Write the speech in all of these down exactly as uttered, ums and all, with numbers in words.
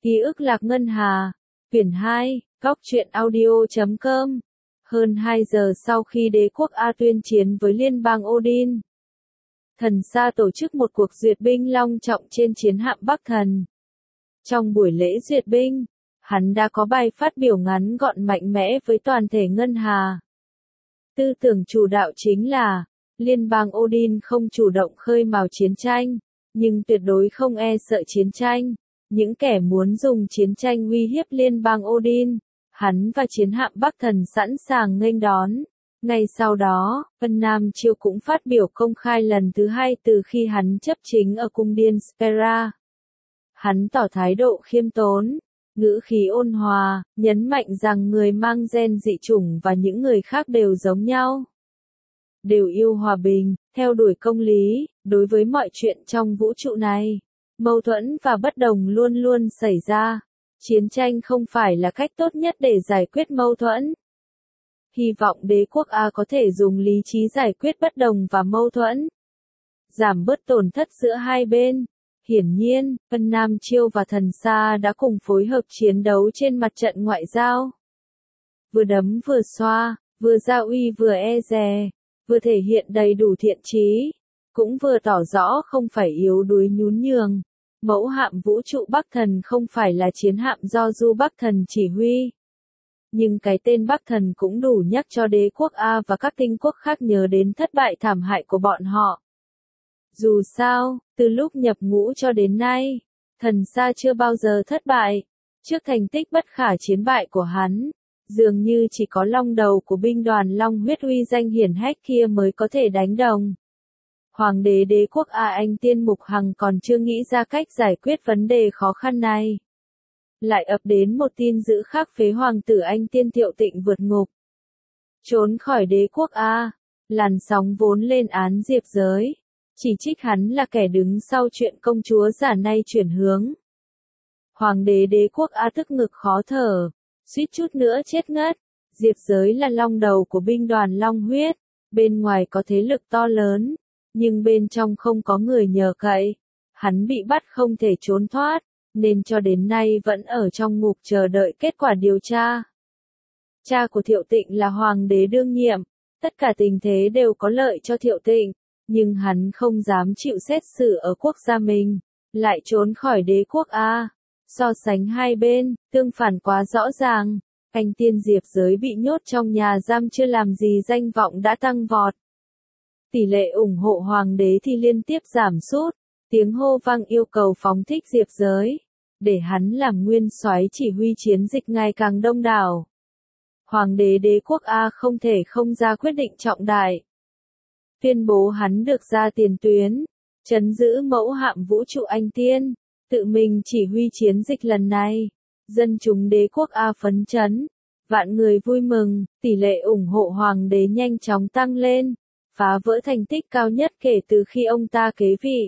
Ký ức lạc ngân hà. Quyển hai, góc truyện audio chấm com. Hơn hai giờ sau khi đế quốc A tuyên chiến với liên bang Odin, Thần Sa tổ chức một cuộc duyệt binh long trọng trên chiến hạm Bắc Thần. Trong buổi lễ duyệt binh, hắn đã có bài phát biểu ngắn gọn mạnh mẽ với toàn thể ngân hà. Tư tưởng chủ đạo chính là, liên bang Odin không chủ động khơi mào chiến tranh, nhưng tuyệt đối không e sợ chiến tranh. Những kẻ muốn dùng chiến tranh uy hiếp liên bang Odin, hắn và chiến hạm Bắc Thần sẵn sàng nghênh đón. Ngay sau đó, Vân Nam Chiêu cũng phát biểu công khai lần thứ hai từ khi hắn chấp chính ở cung điện Spera. Hắn tỏ thái độ khiêm tốn, ngữ khí ôn hòa, nhấn mạnh rằng người mang gen dị chủng và những người khác đều giống nhau, đều yêu hòa bình, theo đuổi công lý. Đối với mọi chuyện trong vũ trụ này, mâu thuẫn và bất đồng luôn luôn xảy ra. Chiến tranh không phải là cách tốt nhất để giải quyết mâu thuẫn. Hy vọng đế quốc A có thể dùng lý trí giải quyết bất đồng và mâu thuẫn, giảm bớt tổn thất giữa hai bên. Hiển nhiên, Vân Nam Chiêu và Thần Sa đã cùng phối hợp chiến đấu trên mặt trận ngoại giao. Vừa đấm vừa xoa, vừa ra uy vừa e dè, vừa thể hiện đầy đủ thiện chí, cũng vừa tỏ rõ không phải yếu đuối nhún nhường. Mẫu hạm vũ trụ Bắc Thần không phải là chiến hạm do Du Bắc Thần chỉ huy. Nhưng cái tên Bắc Thần cũng đủ nhắc cho đế quốc A và các tinh quốc khác nhớ đến thất bại thảm hại của bọn họ. Dù sao, từ lúc nhập ngũ cho đến nay, Thần Sa chưa bao giờ thất bại. Trước thành tích bất khả chiến bại của hắn, dường như chỉ có long đầu của binh đoàn Long Huyết uy danh hiển hách kia mới có thể đánh đồng. Hoàng đế đế quốc A Anh Tiên Mục Hằng còn chưa nghĩ ra cách giải quyết vấn đề khó khăn này. Lại ập đến một tin dữ khác, phế hoàng tử Anh Tiên Thiệu Tịnh vượt ngục, trốn khỏi đế quốc A. Làn sóng vốn lên án Diệp Giới, chỉ trích hắn là kẻ đứng sau chuyện công chúa giả nay chuyển hướng. Hoàng đế đế quốc A tức ngực khó thở, suýt chút nữa chết ngất. Diệp Giới là long đầu của binh đoàn Long Huyết, bên ngoài có thế lực to lớn, nhưng bên trong không có người nhờ cậy. Hắn bị bắt không thể trốn thoát, nên cho đến nay vẫn ở trong ngục chờ đợi kết quả điều tra. Cha của Thiệu Tịnh là hoàng đế đương nhiệm, tất cả tình thế đều có lợi cho Thiệu Tịnh, nhưng hắn không dám chịu xét xử ở quốc gia mình, lại trốn khỏi đế quốc A. So sánh hai bên, tương phản quá rõ ràng. Anh Tiên Diệp Giới bị nhốt trong nhà giam chưa làm gì danh vọng đã tăng vọt. Tỷ lệ ủng hộ hoàng đế thì liên tiếp giảm sút, tiếng hô vang yêu cầu phóng thích Diệp Giới, để hắn làm nguyên soái chỉ huy chiến dịch ngày càng đông đảo. Hoàng đế đế quốc A không thể không ra quyết định trọng đại, tuyên bố hắn được ra tiền tuyến, trấn giữ mẫu hạm vũ trụ Anh Tiên, tự mình chỉ huy chiến dịch lần này. Dân chúng đế quốc A phấn chấn, vạn người vui mừng, tỷ lệ ủng hộ hoàng đế nhanh chóng tăng lên, phá vỡ thành tích cao nhất kể từ khi ông ta kế vị.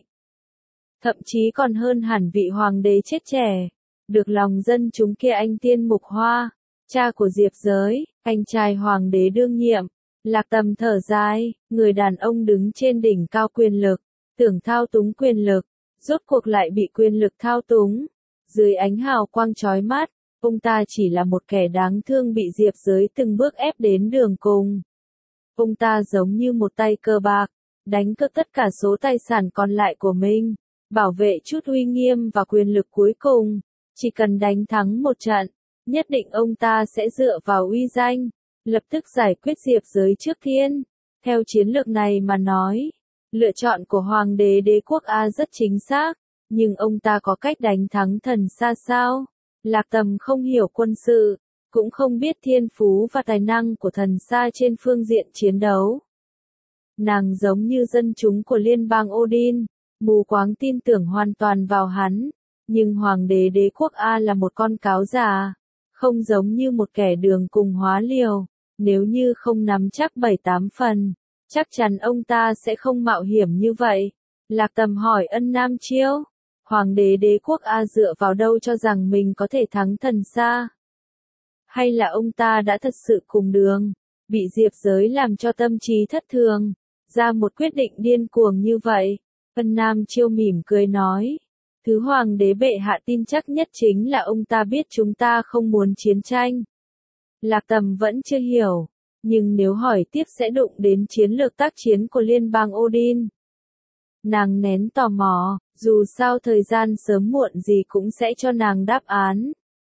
Thậm chí còn hơn hẳn vị hoàng đế chết trẻ. Được lòng dân chúng kia Anh Tiên Mục Hoa, cha của Diệp Giới, anh trai hoàng đế đương nhiệm, Lạc Tầm thở dài, người đàn ông đứng trên đỉnh cao quyền lực, tưởng thao túng quyền lực, rốt cuộc lại bị quyền lực thao túng. Dưới ánh hào quang chói mắt, ông ta chỉ là một kẻ đáng thương bị Diệp Giới từng bước ép đến đường cùng. Ông ta giống như một tay cờ bạc, đánh cược tất cả số tài sản còn lại của mình, bảo vệ chút uy nghiêm và quyền lực cuối cùng. Chỉ cần đánh thắng một trận, nhất định ông ta sẽ dựa vào uy danh, lập tức giải quyết Diệp Giới trước tiên. Theo chiến lược này mà nói, lựa chọn của hoàng đế đế quốc A rất chính xác, nhưng ông ta có cách đánh thắng Thần Sa sao? Lạc Tầm không hiểu quân sự, cũng không biết thiên phú và tài năng của Thần Sa trên phương diện chiến đấu. Nàng giống như dân chúng của liên bang Odin, mù quáng tin tưởng hoàn toàn vào hắn, nhưng hoàng đế đế quốc A là một con cáo già, không giống như một kẻ đường cùng hóa liều. Nếu như không nắm chắc bảy tám phần, chắc chắn ông ta sẽ không mạo hiểm như vậy. Lạc Tầm hỏi Ân Nam Chiêu, hoàng đế đế quốc A dựa vào đâu cho rằng mình có thể thắng Thần Sa? Hay là ông ta đã thật sự cùng đường, bị Diệp Giới làm cho tâm trí thất thường, ra một quyết định điên cuồng như vậy? Ân Nam Chiêu mỉm cười nói, Thứ hoàng đế bệ hạ tin chắc nhất chính là ông ta biết chúng ta không muốn chiến tranh. Lạc Tầm vẫn chưa hiểu, nhưng nếu hỏi tiếp sẽ đụng đến chiến lược tác chiến của liên bang Odin. Nàng nén tò mò, dù sao thời gian sớm muộn gì cũng sẽ cho nàng đáp án.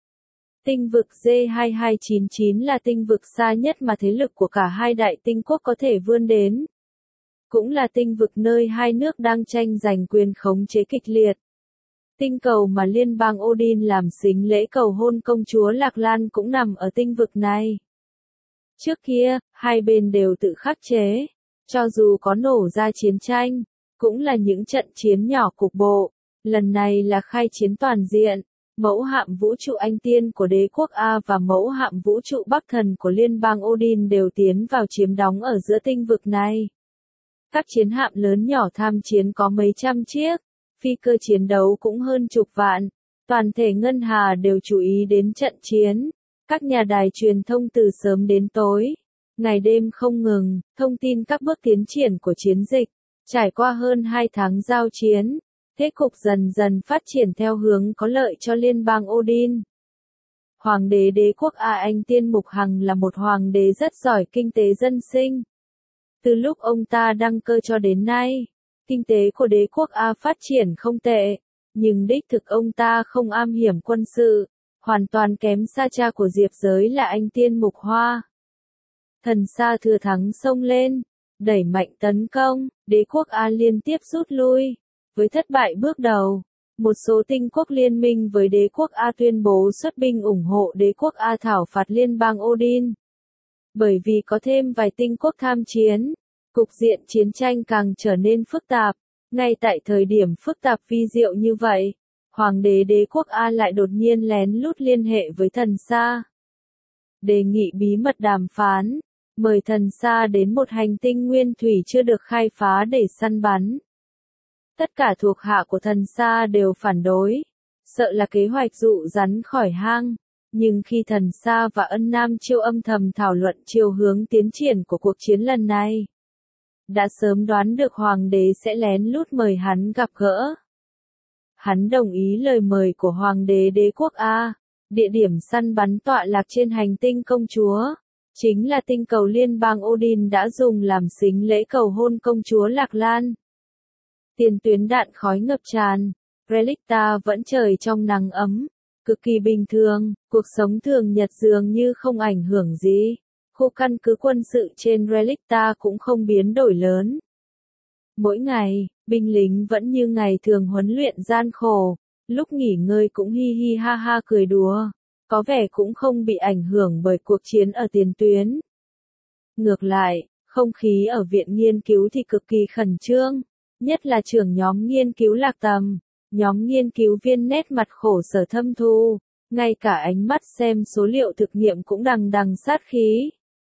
Tinh vực D hai hai chín chín là tinh vực xa nhất mà thế lực của cả hai đại tinh quốc có thể vươn đến. Cũng là tinh vực nơi hai nước đang tranh giành quyền khống chế kịch liệt. Tinh cầu mà liên bang Odin làm sính lễ cầu hôn công chúa Lạc Lan cũng nằm ở tinh vực này. Trước kia, hai bên đều tự khắc chế, cho dù có nổ ra chiến tranh, cũng là những trận chiến nhỏ cục bộ, lần này là khai chiến toàn diện. Mẫu hạm vũ trụ Anh Tiên của đế quốc A và mẫu hạm vũ trụ Bắc Thần của liên bang Odin đều tiến vào chiếm đóng ở giữa tinh vực này. Các chiến hạm lớn nhỏ tham chiến có mấy trăm chiếc, phi cơ chiến đấu cũng hơn chục vạn, toàn thể ngân hà đều chú ý đến trận chiến. Các nhà đài truyền thông từ sớm đến tối, ngày đêm không ngừng, thông tin các bước tiến triển của chiến dịch. Trải qua hơn hai tháng giao chiến, thế cục dần dần phát triển theo hướng có lợi cho liên bang Odin. Hoàng đế đế quốc A Anh Tiên Mục Hằng là một hoàng đế rất giỏi kinh tế dân sinh. Từ lúc ông ta đăng cơ cho đến nay, kinh tế của đế quốc A phát triển không tệ, nhưng đích thực ông ta không am hiểu quân sự, hoàn toàn kém xa cha của Diệp Giới là Anh Tiên Mục Hoa. Thần Sa thừa thắng xông lên, đẩy mạnh tấn công, đế quốc A liên tiếp rút lui. Với thất bại bước đầu, một số tinh quốc liên minh với đế quốc A tuyên bố xuất binh ủng hộ đế quốc A thảo phạt liên bang Odin. Bởi vì có thêm vài tinh quốc tham chiến, cục diện chiến tranh càng trở nên phức tạp. Ngay tại thời điểm phức tạp vi diệu như vậy, hoàng đế đế quốc A lại đột nhiên lén lút liên hệ với thần Sa. Đề nghị bí mật đàm phán, mời thần Sa đến một hành tinh nguyên thủy chưa được khai phá để săn bắn. Tất cả thuộc hạ của thần Sa đều phản đối, sợ là kế hoạch dụ rắn khỏi hang. Nhưng khi thần Sa và Ân Nam Chiêu âm thầm thảo luận chiều hướng tiến triển của cuộc chiến lần này, đã sớm đoán được hoàng đế sẽ lén lút mời hắn gặp gỡ. Hắn đồng ý lời mời của hoàng đế đế quốc A, địa điểm săn bắn tọa lạc trên hành tinh công chúa, chính là tinh cầu liên bang Odin đã dùng làm sính lễ cầu hôn công chúa Lạc Lan. Tiền tuyến đạn khói ngập tràn, Relicta vẫn trời trong nắng ấm, cực kỳ bình thường, cuộc sống thường nhật dường như không ảnh hưởng gì. Khu căn cứ quân sự trên Relicta cũng không biến đổi lớn. Mỗi ngày, binh lính vẫn như ngày thường huấn luyện gian khổ, lúc nghỉ ngơi cũng hi hi ha ha cười đùa, có vẻ cũng không bị ảnh hưởng bởi cuộc chiến ở tiền tuyến. Ngược lại, không khí ở viện nghiên cứu thì cực kỳ khẩn trương, nhất là trưởng nhóm nghiên cứu Lạc Tầm, nhóm nghiên cứu viên nét mặt khổ sở thâm thu, ngay cả ánh mắt xem số liệu thực nghiệm cũng đằng đằng sát khí.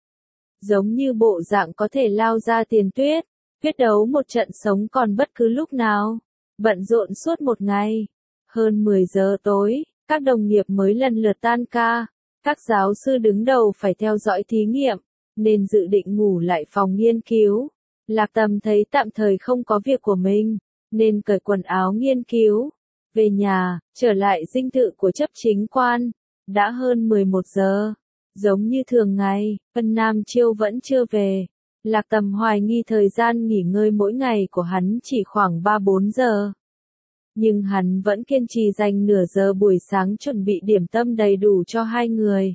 Giống như bộ dạng có thể lao ra tiền tuyết, quyết đấu một trận sống còn bất cứ lúc nào. Bận rộn suốt một ngày. Hơn mười giờ tối, các đồng nghiệp mới lần lượt tan ca. Các giáo sư đứng đầu phải theo dõi thí nghiệm, nên dự định ngủ lại phòng nghiên cứu. Lạc Tầm thấy tạm thời không có việc của mình, nên cởi quần áo nghiên cứu. Về nhà, trở lại dinh thự của chấp chính quan. Đã hơn mười một giờ. Giống như thường ngày, Ân Nam Chiêu vẫn chưa về. Lạc Tầm hoài nghi thời gian nghỉ ngơi mỗi ngày của hắn chỉ khoảng ba bốn giờ. Nhưng hắn vẫn kiên trì dành nửa giờ buổi sáng chuẩn bị điểm tâm đầy đủ cho hai người.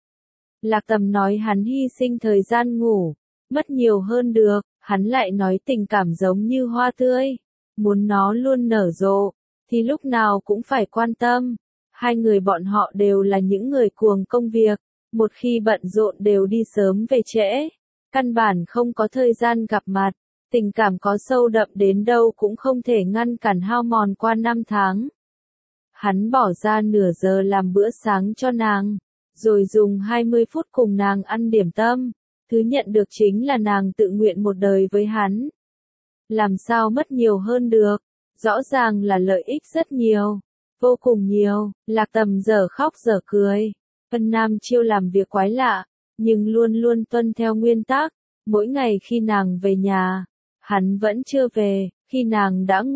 Lạc Tầm nói hắn hy sinh thời gian ngủ, mất nhiều hơn được, hắn lại nói tình cảm giống như hoa tươi, muốn nó luôn nở rộ, thì lúc nào cũng phải quan tâm. Hai người bọn họ đều là những người cuồng công việc, một khi bận rộn đều đi sớm về trễ, căn bản không có thời gian gặp mặt, tình cảm có sâu đậm đến đâu cũng không thể ngăn cản hao mòn qua năm tháng. Hắn bỏ ra nửa giờ làm bữa sáng cho nàng, rồi dùng hai mươi phút cùng nàng ăn điểm tâm, thứ nhận được chính là nàng tự nguyện một đời với hắn. Làm sao mất nhiều hơn được, rõ ràng là lợi ích rất nhiều, vô cùng nhiều. Lạc Tầm giờ khóc giờ cười. Ân Nam Chiêu làm việc quái lạ, nhưng luôn luôn tuân theo nguyên tắc, mỗi ngày khi nàng về nhà, hắn vẫn chưa về, khi nàng đã ngủ,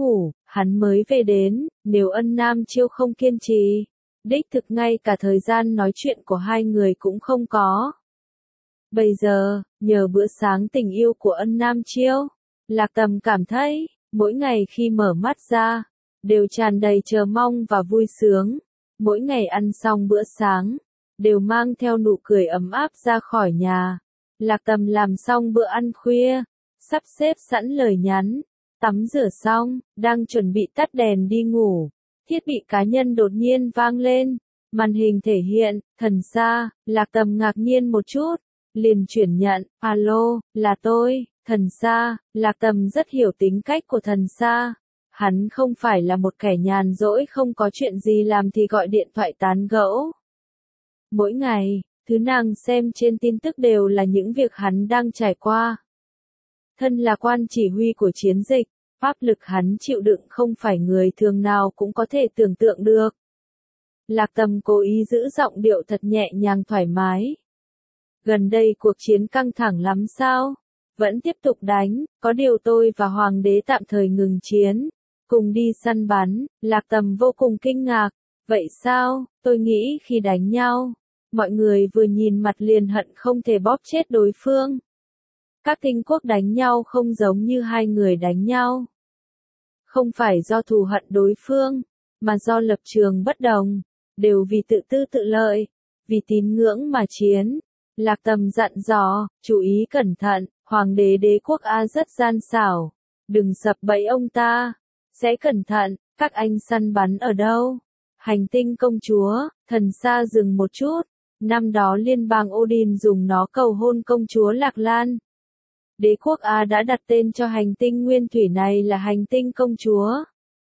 hắn mới về đến, nếu Ân Nam Chiêu không kiên trì, đích thực ngay cả thời gian nói chuyện của hai người cũng không có. Bây giờ, nhờ bữa sáng tình yêu của Ân Nam Chiêu, Lạc Tầm cảm thấy, mỗi ngày khi mở mắt ra, đều tràn đầy chờ mong và vui sướng. Mỗi ngày ăn xong bữa sáng, đều mang theo nụ cười ấm áp ra khỏi nhà. Lạc Tầm làm xong bữa ăn khuya, sắp xếp sẵn lời nhắn, tắm rửa xong, đang chuẩn bị tắt đèn đi ngủ. Thiết bị cá nhân đột nhiên vang lên, màn hình thể hiện, Thần Sa. Lạc Tầm ngạc nhiên một chút, liền chuyển nhận, alo, là tôi, Thần Sa. Lạc Tầm rất hiểu tính cách của Thần Sa. Hắn không phải là một kẻ nhàn rỗi không có chuyện gì làm thì gọi điện thoại tán gẫu. Mỗi ngày, thứ nàng xem trên tin tức đều là những việc hắn đang trải qua. Thân là quan chỉ huy của chiến dịch, áp lực hắn chịu đựng không phải người thường nào cũng có thể tưởng tượng được. Lạc Tầm cố ý giữ giọng điệu thật nhẹ nhàng thoải mái. Gần đây cuộc chiến căng thẳng lắm sao? Vẫn tiếp tục đánh, có điều tôi và Hoàng đế tạm thời ngừng chiến, cùng đi săn bắn. Lạc Tầm vô cùng kinh ngạc. Vậy sao? Tôi nghĩ khi đánh nhau, mọi người vừa nhìn mặt liền hận không thể bóp chết đối phương. Các tinh quốc đánh nhau không giống như hai người đánh nhau. Không phải do thù hận đối phương, mà do lập trường bất đồng, đều vì tự tư tự lợi, vì tín ngưỡng mà chiến. Lạc Tầm dặn dò, chú ý cẩn thận, Hoàng đế đế quốc A rất gian xảo, đừng sập bẫy ông ta, sẽ cẩn thận. Các anh săn bắn ở đâu? Hành tinh công chúa. Thần Sa dừng một chút, năm đó liên bang Odin dùng nó cầu hôn công chúa Lạc Lan. Đế quốc A đã đặt tên cho hành tinh nguyên thủy này là hành tinh công chúa.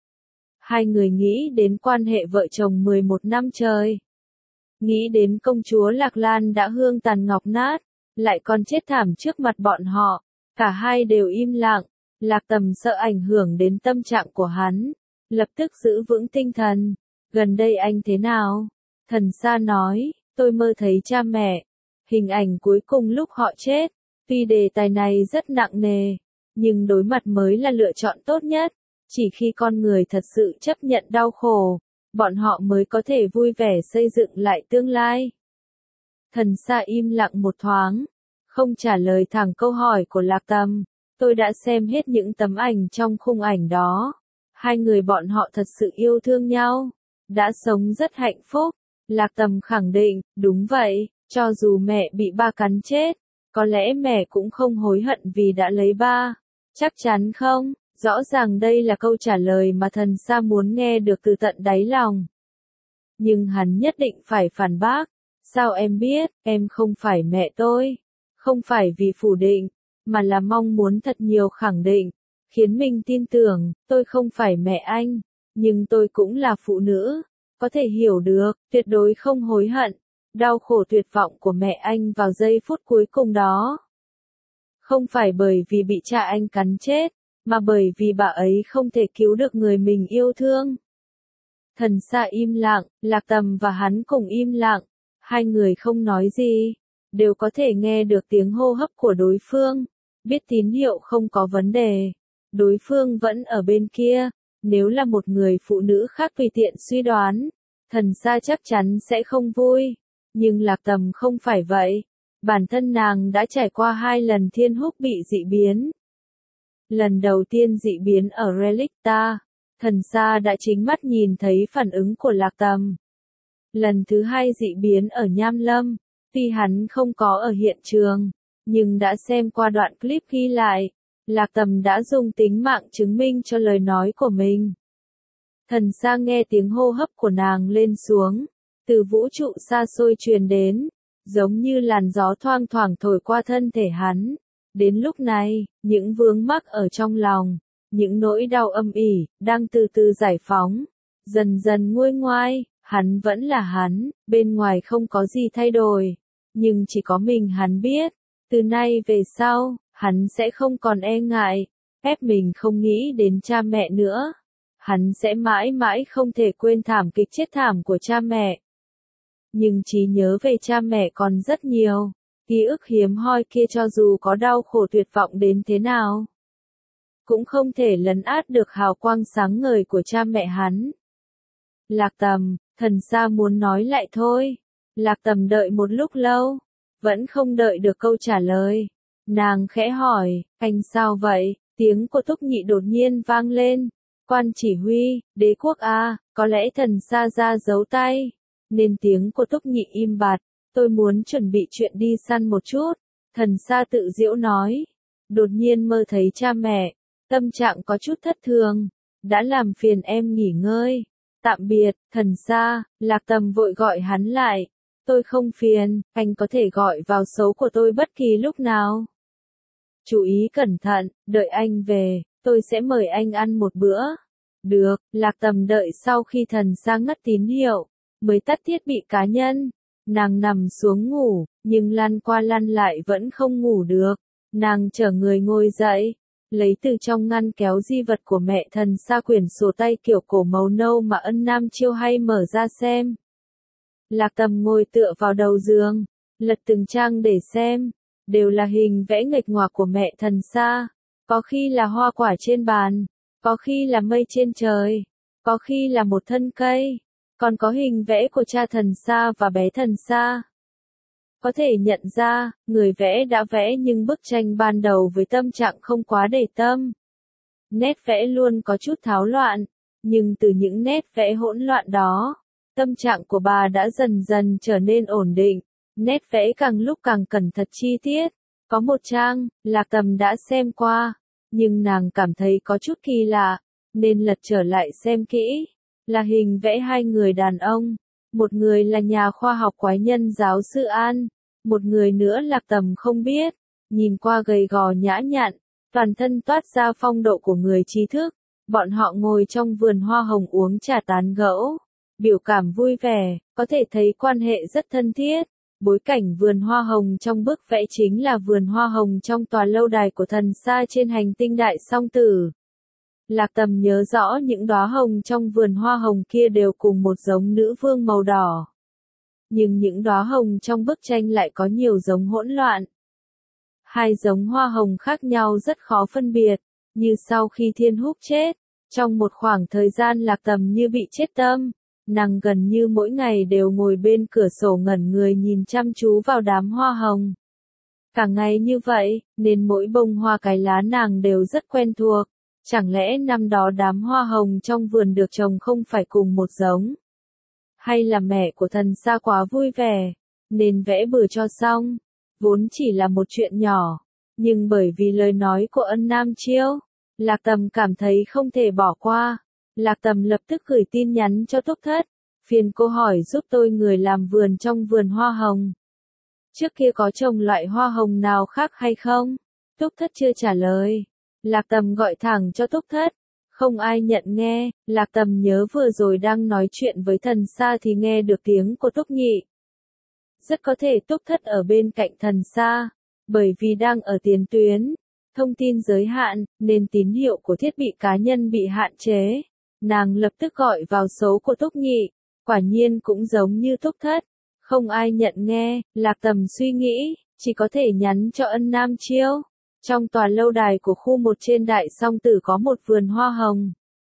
Hai người nghĩ đến quan hệ vợ chồng mười một năm trời. Nghĩ đến công chúa Lạc Lan đã hương tàn ngọc nát, lại còn chết thảm trước mặt bọn họ. Cả hai đều im lặng. Lạc Tầm sợ ảnh hưởng đến tâm trạng của hắn, lập tức giữ vững tinh thần. Gần đây anh thế nào? Thần Sa nói, tôi mơ thấy cha mẹ. Hình ảnh cuối cùng lúc họ chết. Tuy đề tài này rất nặng nề, nhưng đối mặt mới là lựa chọn tốt nhất. Chỉ khi con người thật sự chấp nhận đau khổ, bọn họ mới có thể vui vẻ xây dựng lại tương lai. Thần Sa im lặng một thoáng, không trả lời thẳng câu hỏi của Lạc Tầm. Tôi đã xem hết những tấm ảnh trong khung ảnh đó. Hai người bọn họ thật sự yêu thương nhau, đã sống rất hạnh phúc. Lạc Tầm khẳng định, đúng vậy, cho dù mẹ bị ba cắn chết, có lẽ mẹ cũng không hối hận vì đã lấy ba. Chắc chắn không? Rõ ràng đây là câu trả lời mà Thần Sa muốn nghe được từ tận đáy lòng. Nhưng hắn nhất định phải phản bác. Sao em biết, em không phải mẹ tôi? Không phải vì phủ định, mà là mong muốn thật nhiều khẳng định, khiến mình tin tưởng, tôi không phải mẹ anh, nhưng tôi cũng là phụ nữ, có thể hiểu được, tuyệt đối không hối hận, đau khổ tuyệt vọng của mẹ anh vào giây phút cuối cùng đó. Không phải bởi vì bị cha anh cắn chết, mà bởi vì bà ấy không thể cứu được người mình yêu thương. Thần Sa im lặng, Lạc Tầm và hắn cùng im lặng, hai người không nói gì, đều có thể nghe được tiếng hô hấp của đối phương, biết tín hiệu không có vấn đề. Đối phương vẫn ở bên kia, nếu là một người phụ nữ khác tùy tiện suy đoán, Thần Sa chắc chắn sẽ không vui, nhưng Lạc Tầm không phải vậy. Bản thân nàng đã trải qua hai lần Thiên Húc bị dị biến. Lần đầu tiên dị biến ở Relicta, Thần Sa đã chính mắt nhìn thấy phản ứng của Lạc Tầm. Lần thứ hai dị biến ở Nham Lâm, tuy hắn không có ở hiện trường, nhưng đã xem qua đoạn clip ghi lại, Lạc Tầm đã dùng tính mạng chứng minh cho lời nói của mình. Thần Sa nghe tiếng hô hấp của nàng lên xuống, từ vũ trụ xa xôi truyền đến, giống như làn gió thoang thoảng thổi qua thân thể hắn. Đến lúc này, những vướng mắc ở trong lòng, những nỗi đau âm ỉ, đang từ từ giải phóng, dần dần nguôi ngoai. Hắn vẫn là hắn, bên ngoài không có gì thay đổi, nhưng chỉ có mình hắn biết, từ nay về sau, hắn sẽ không còn e ngại, ép mình không nghĩ đến cha mẹ nữa. Hắn sẽ mãi mãi không thể quên thảm kịch chết thảm của cha mẹ. Nhưng trí nhớ về cha mẹ còn rất nhiều, ký ức hiếm hoi kia cho dù có đau khổ tuyệt vọng đến thế nào, cũng không thể lấn át được hào quang sáng ngời của cha mẹ hắn. Lạc Tầm, Thần Sa muốn nói lại thôi. Lạc Tầm đợi một lúc lâu, vẫn không đợi được câu trả lời. Nàng khẽ hỏi, anh sao vậy? Tiếng của Túc Nhị đột nhiên vang lên. Quan chỉ huy, đế quốc à, có lẽ Thần Sa ra giấu tay. Nên tiếng của Túc Nhị im bặt, tôi muốn chuẩn bị chuyện đi săn một chút. Thần Sa tự giễu nói. Đột nhiên mơ thấy cha mẹ, tâm trạng có chút thất thường. Đã làm phiền em nghỉ ngơi. Tạm biệt, Thần Sa. Lạc Tầm vội gọi hắn lại. Tôi không phiền, anh có thể gọi vào số của tôi bất kỳ lúc nào. Chú ý cẩn thận, đợi anh về, tôi sẽ mời anh ăn một bữa. Được, Lạc Tầm đợi sau khi Thần Sa ngắt tín hiệu, mới tắt thiết bị cá nhân. Nàng nằm xuống ngủ, nhưng lăn qua lăn lại vẫn không ngủ được. Nàng chở người ngồi dậy, lấy từ trong ngăn kéo di vật của mẹ Thần Sa quyển sổ tay kiểu cổ màu nâu mà Ân Nam Chiêu hay mở ra xem. Lạc Tầm ngồi tựa vào đầu giường, lật từng trang để xem, đều là hình vẽ nghịch ngoạc của mẹ Thần Sa, có khi là hoa quả trên bàn, có khi là mây trên trời, có khi là một thân cây, còn có hình vẽ của cha Thần Sa và bé Thần Sa. Có thể nhận ra, người vẽ đã vẽ nhưng bức tranh ban đầu với tâm trạng không quá để tâm. Nét vẽ luôn có chút tháo loạn, nhưng từ những nét vẽ hỗn loạn đó, tâm trạng của bà đã dần dần trở nên ổn định, nét vẽ càng lúc càng cẩn thận chi tiết. Có một trang, Lạc Tầm đã xem qua, nhưng nàng cảm thấy có chút kỳ lạ, nên lật trở lại xem kỹ. Là hình vẽ hai người đàn ông, một người là nhà khoa học quái nhân giáo sư An, một người nữa Lạc Tầm không biết, nhìn qua gầy gò nhã nhặn, toàn thân toát ra phong độ của người trí thức. Bọn họ ngồi trong vườn hoa hồng uống trà tán gẫu, biểu cảm vui vẻ, có thể thấy quan hệ rất thân thiết. Bối cảnh vườn hoa hồng trong bức vẽ chính là vườn hoa hồng trong tòa lâu đài của Thần Sa trên hành tinh Đại Song Tử. Lạc Tầm nhớ rõ những đóa hồng trong vườn hoa hồng kia đều cùng một giống nữ vương màu đỏ. Nhưng những đóa hồng trong bức tranh lại có nhiều giống hỗn loạn. Hai giống hoa hồng khác nhau rất khó phân biệt, như sau khi Thiên Húc chết. Trong một khoảng thời gian Lạc Tầm như bị chết tâm. Nàng gần như mỗi ngày đều ngồi bên cửa sổ ngẩn người nhìn chăm chú vào đám hoa hồng. Cả ngày như vậy, nên mỗi bông hoa cái lá nàng đều rất quen thuộc. Chẳng lẽ năm đó đám hoa hồng trong vườn được trồng không phải cùng một giống? Hay là mẹ của Thần Sa quá vui vẻ, nên vẽ bừa cho xong? Vốn chỉ là một chuyện nhỏ, nhưng bởi vì lời nói của Ân Nam Chiêu, Lạc Tầm cảm thấy không thể bỏ qua. Lạc Tầm lập tức gửi tin nhắn cho Túc Thất, phiền cô hỏi giúp tôi người làm vườn trong vườn hoa hồng. Trước kia có trồng loại hoa hồng nào khác hay không? Túc Thất chưa trả lời. Lạc Tầm gọi thẳng cho Túc Thất. Không ai nhận nghe, Lạc Tầm nhớ vừa rồi đang nói chuyện với Thần Sa thì nghe được tiếng của Túc Nhị. Rất có thể Túc Thất ở bên cạnh Thần Sa, bởi vì đang ở tiền tuyến, thông tin giới hạn, nên tín hiệu của thiết bị cá nhân bị hạn chế. Nàng lập tức gọi vào số của Túc Nhị, quả nhiên cũng giống như Túc Thất. Không ai nhận nghe, Lạc Tầm suy nghĩ, chỉ có thể nhắn cho Ân Nam Chiêu. Trong tòa lâu đài của khu một trên Đại Song Tử có một vườn hoa hồng.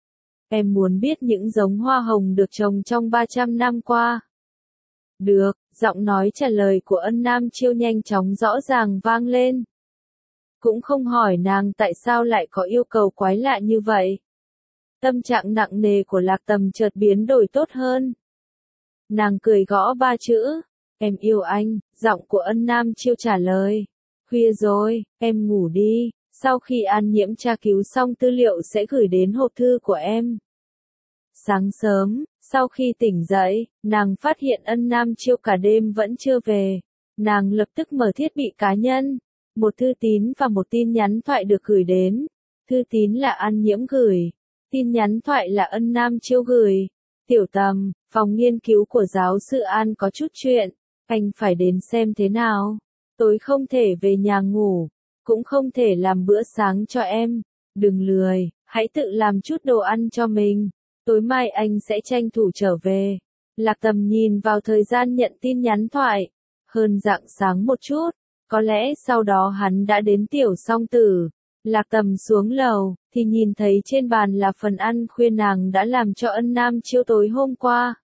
Em muốn biết những giống hoa hồng được trồng trong ba trăm năm qua. Được, giọng nói trả lời của Ân Nam Chiêu nhanh chóng rõ ràng vang lên. Cũng không hỏi nàng tại sao lại có yêu cầu quái lạ như vậy. Tâm trạng nặng nề của Lạc Tầm chợt biến đổi tốt hơn. Nàng cười gõ ba chữ, em yêu anh, giọng của Ân Nam Chiêu trả lời. Khuya rồi, em ngủ đi, sau khi An Nhiễm tra cứu xong tư liệu sẽ gửi đến hộp thư của em. Sáng sớm, sau khi tỉnh dậy, nàng phát hiện Ân Nam Chiêu cả đêm vẫn chưa về. Nàng lập tức mở thiết bị cá nhân. Một thư tín và một tin nhắn thoại được gửi đến. Thư tín là An Nhiễm gửi. Tin nhắn thoại là Ân Nam Chiêu gửi. Tiểu Tầm, phòng nghiên cứu của giáo sư An có chút chuyện. Anh phải đến xem thế nào. Tối không thể về nhà ngủ. Cũng không thể làm bữa sáng cho em. Đừng lười, hãy tự làm chút đồ ăn cho mình. Tối mai anh sẽ tranh thủ trở về. Lạc Tầm nhìn vào thời gian nhận tin nhắn thoại. Hơn rạng sáng một chút. Có lẽ sau đó hắn đã đến Tiểu Song Tử. Lạc Tầm xuống lầu, thì nhìn thấy trên bàn là phần ăn khuya nàng đã làm cho Ân Nam Chiêu tối hôm qua.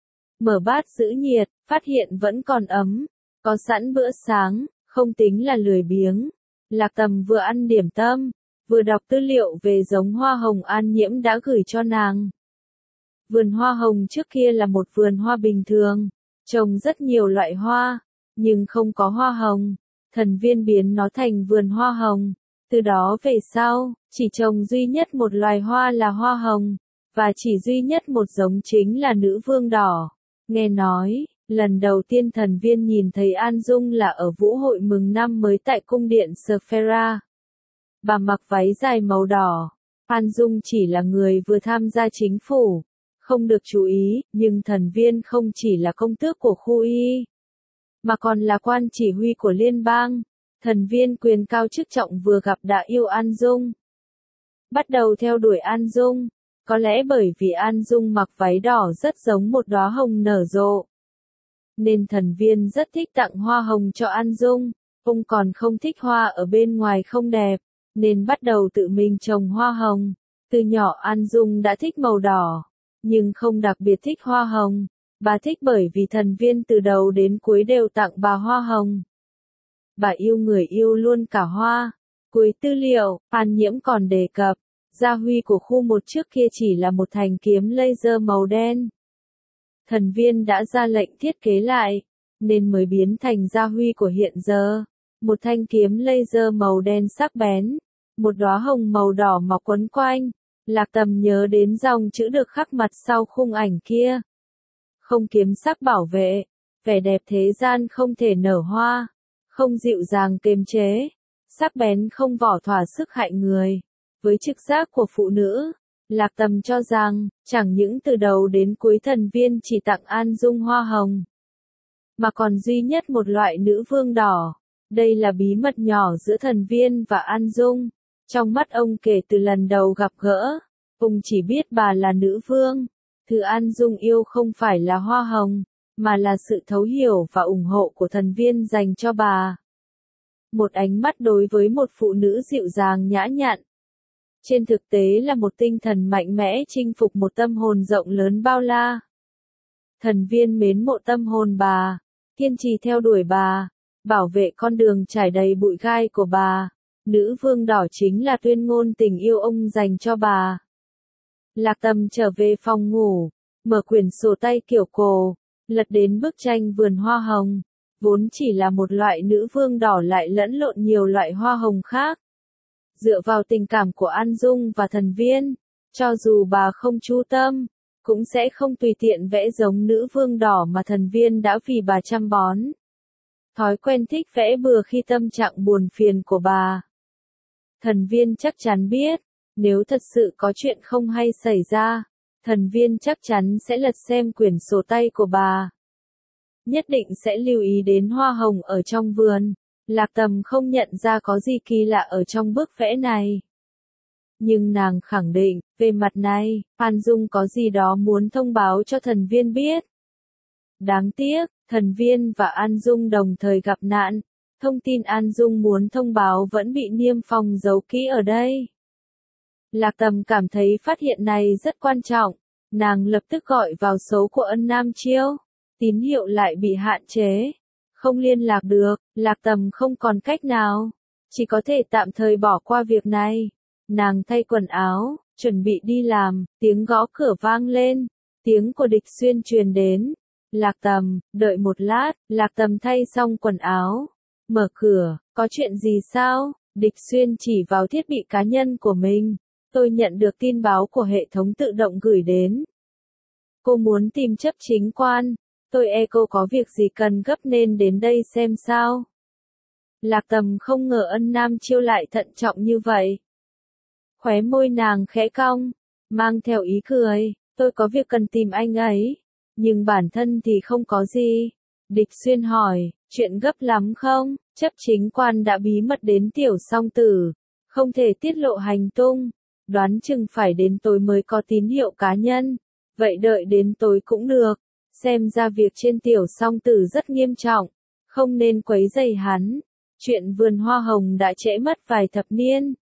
Mở bát giữ nhiệt, phát hiện vẫn còn ấm, có sẵn bữa sáng, không tính là lười biếng. Lạc Tầm vừa ăn điểm tâm, vừa đọc tư liệu về giống hoa hồng An Nhiễm đã gửi cho nàng. Vườn hoa hồng trước kia là một vườn hoa bình thường, trồng rất nhiều loại hoa, nhưng không có hoa hồng. Thần Viên biến nó thành vườn hoa hồng. Từ đó về sau, chỉ trồng duy nhất một loài hoa là hoa hồng, và chỉ duy nhất một giống chính là nữ vương đỏ. Nghe nói, lần đầu tiên Thần Viên nhìn thấy An Dung là ở vũ hội mừng năm mới tại cung điện Sphera. Bà mặc váy dài màu đỏ. An Dung chỉ là người vừa tham gia chính phủ, không được chú ý, nhưng Thần Viên không chỉ là công tước của khu Y, mà còn là quan chỉ huy của liên bang. Thần Viên quyền cao chức trọng vừa gặp đã yêu An Dung. Bắt đầu theo đuổi An Dung, có lẽ bởi vì An Dung mặc váy đỏ rất giống một đóa hồng nở rộ. Nên Thần Viên rất thích tặng hoa hồng cho An Dung, ông còn không thích hoa ở bên ngoài không đẹp, nên bắt đầu tự mình trồng hoa hồng. Từ nhỏ An Dung đã thích màu đỏ, nhưng không đặc biệt thích hoa hồng. Bà thích bởi vì Thần Viên từ đầu đến cuối đều tặng bà hoa hồng. Bà yêu người yêu luôn cả hoa. Cuối tư liệu, An Nhiễm còn đề cập, gia huy của khu một trước kia chỉ là một thanh kiếm laser màu đen. Thần Viên đã ra lệnh thiết kế lại, nên mới biến thành gia huy của hiện giờ. Một thanh kiếm laser màu đen sắc bén, một đóa hồng màu đỏ mọc quấn quanh. Lạc Tầm nhớ đến dòng chữ được khắc mặt sau khung ảnh kia. Không kiếm sắc bảo vệ, vẻ đẹp thế gian không thể nở hoa, không dịu dàng kiềm chế, sắc bén không vỏ thỏa sức hại người. Với trực giác của phụ nữ, Lạc Tầm cho rằng, chẳng những từ đầu đến cuối Thần Viên chỉ tặng An Dung hoa hồng, mà còn duy nhất một loại nữ vương đỏ. Đây là bí mật nhỏ giữa Thần Viên và An Dung. Trong mắt ông kể từ lần đầu gặp gỡ, ông chỉ biết bà là nữ vương. Thứ An Dung yêu không phải là hoa hồng, mà là sự thấu hiểu và ủng hộ của Thần Viên dành cho bà. Một ánh mắt đối với một phụ nữ dịu dàng nhã nhặn. Trên thực tế là một tinh thần mạnh mẽ chinh phục một tâm hồn rộng lớn bao la. Thần Viên mến mộ tâm hồn bà, kiên trì theo đuổi bà, bảo vệ con đường trải đầy bụi gai của bà. Nữ vương đỏ chính là tuyên ngôn tình yêu ông dành cho bà. Lạc Tầm trở về phòng ngủ, mở quyển sổ tay kiểu cổ, lật đến bức tranh vườn hoa hồng. Vốn chỉ là một loại nữ vương đỏ lại lẫn lộn nhiều loại hoa hồng khác. Dựa vào tình cảm của An Dung và Thần Viên, cho dù bà không chú tâm, cũng sẽ không tùy tiện vẽ giống nữ vương đỏ mà Thần Viên đã vì bà chăm bón. Thói quen thích vẽ bừa khi tâm trạng buồn phiền của bà. Thần Viên chắc chắn biết, nếu thật sự có chuyện không hay xảy ra, Thần Viên chắc chắn sẽ lật xem quyển sổ tay của bà. Nhất định sẽ lưu ý đến hoa hồng ở trong vườn. Lạc Tầm không nhận ra có gì kỳ lạ ở trong bức vẽ này. Nhưng nàng khẳng định, về mặt này, An Dung có gì đó muốn thông báo cho Thần Viên biết. Đáng tiếc, Thần Viên và An Dung đồng thời gặp nạn. Thông tin An Dung muốn thông báo vẫn bị Niêm Phong giấu kỹ ở đây. Lạc Tầm cảm thấy phát hiện này rất quan trọng. Nàng lập tức gọi vào số của Ân Nam Chiêu. Tín hiệu lại bị hạn chế. Không liên lạc được, Lạc Tầm không còn cách nào. Chỉ có thể tạm thời bỏ qua việc này. Nàng thay quần áo, chuẩn bị đi làm, tiếng gõ cửa vang lên. Tiếng của Địch Xuyên truyền đến. Lạc Tầm, đợi một lát, Lạc Tầm thay xong quần áo. Mở cửa, có chuyện gì sao? Địch Xuyên chỉ vào thiết bị cá nhân của mình. Tôi nhận được tin báo của hệ thống tự động gửi đến. Cô muốn tìm chấp chính quan. Tôi e cô có việc gì cần gấp nên đến đây xem sao. Lạc Tầm không ngờ Ân Nam Chiêu lại thận trọng như vậy. Khóe môi nàng khẽ cong, mang theo ý cười. Tôi có việc cần tìm anh ấy, nhưng bản thân thì không có gì. Địch Xuyên hỏi, chuyện gấp lắm không? Chấp chính quan đã bí mật đến Tiểu Song Tử, không thể tiết lộ hành tung. Đoán chừng phải đến tối mới có tín hiệu cá nhân. Vậy đợi đến tối cũng được. Xem ra việc trên Tiểu Song Tử rất nghiêm trọng, không nên quấy rầy hắn. Chuyện vườn hoa hồng đã trễ mất vài thập niên,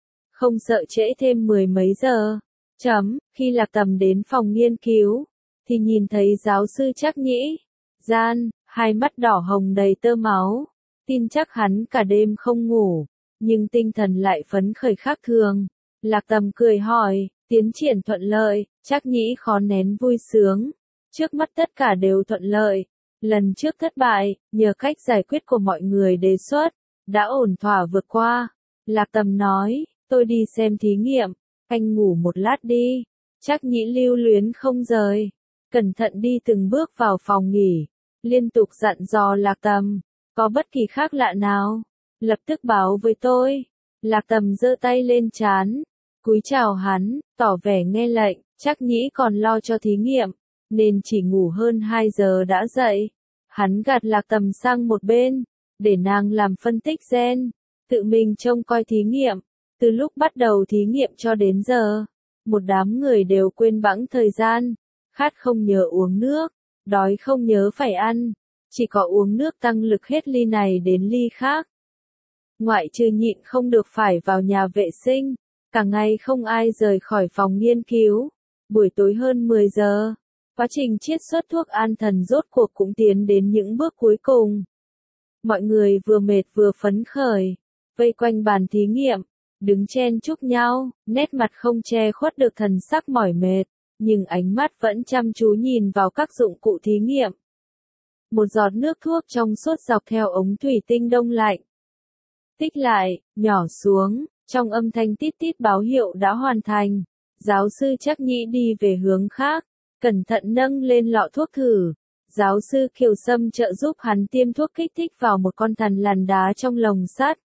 không sợ trễ thêm mười mấy giờ. Chấm, khi Lạc Tầm đến phòng nghiên cứu, thì nhìn thấy giáo sư Trác Nhĩ, gian, hai mắt đỏ hồng đầy tơ máu, tin chắc hắn cả đêm không ngủ, nhưng tinh thần lại phấn khởi khác thường. Lạc Tầm cười hỏi, tiến triển thuận lợi, Trác Nhĩ khó nén vui sướng, trước mắt tất cả đều thuận lợi, lần trước thất bại, nhờ cách giải quyết của mọi người đề xuất, đã ổn thỏa vượt qua. Lạc Tầm nói, tôi đi xem thí nghiệm, anh ngủ một lát đi. Trác Nhĩ lưu luyến không rời, cẩn thận đi từng bước vào phòng nghỉ, liên tục dặn dò Lạc Tầm, có bất kỳ khác lạ nào, lập tức báo với tôi. Lạc Tầm giơ tay lên trán, cúi chào hắn, tỏ vẻ nghe lệnh. Trác Nhĩ còn lo cho thí nghiệm, nên chỉ ngủ hơn hai giờ đã dậy. Hắn gạt Lạc Tầm sang một bên, để nàng làm phân tích gen, tự mình trông coi thí nghiệm. Từ lúc bắt đầu thí nghiệm cho đến giờ, một đám người đều quên bẵng thời gian, khát không nhớ uống nước, đói không nhớ phải ăn, chỉ có uống nước tăng lực hết ly này đến ly khác. Ngoại trừ nhịn không được phải vào nhà vệ sinh, cả ngày không ai rời khỏi phòng nghiên cứu. Buổi tối hơn mười giờ, quá trình chiết xuất thuốc an thần rốt cuộc cũng tiến đến những bước cuối cùng. Mọi người vừa mệt vừa phấn khởi, vây quanh bàn thí nghiệm, đứng chen chúc nhau, nét mặt không che khuất được thần sắc mỏi mệt, nhưng ánh mắt vẫn chăm chú nhìn vào các dụng cụ thí nghiệm. Một giọt nước thuốc trong suốt dọc theo ống thủy tinh đông lạnh. Tích lại, nhỏ xuống, trong âm thanh tít tít báo hiệu đã hoàn thành. Giáo sư Trác Nhĩ đi về hướng khác, cẩn thận nâng lên lọ thuốc thử. Giáo sư Kiều Sâm trợ giúp hắn tiêm thuốc kích thích vào một con thằn lằn đá trong lồng sắt.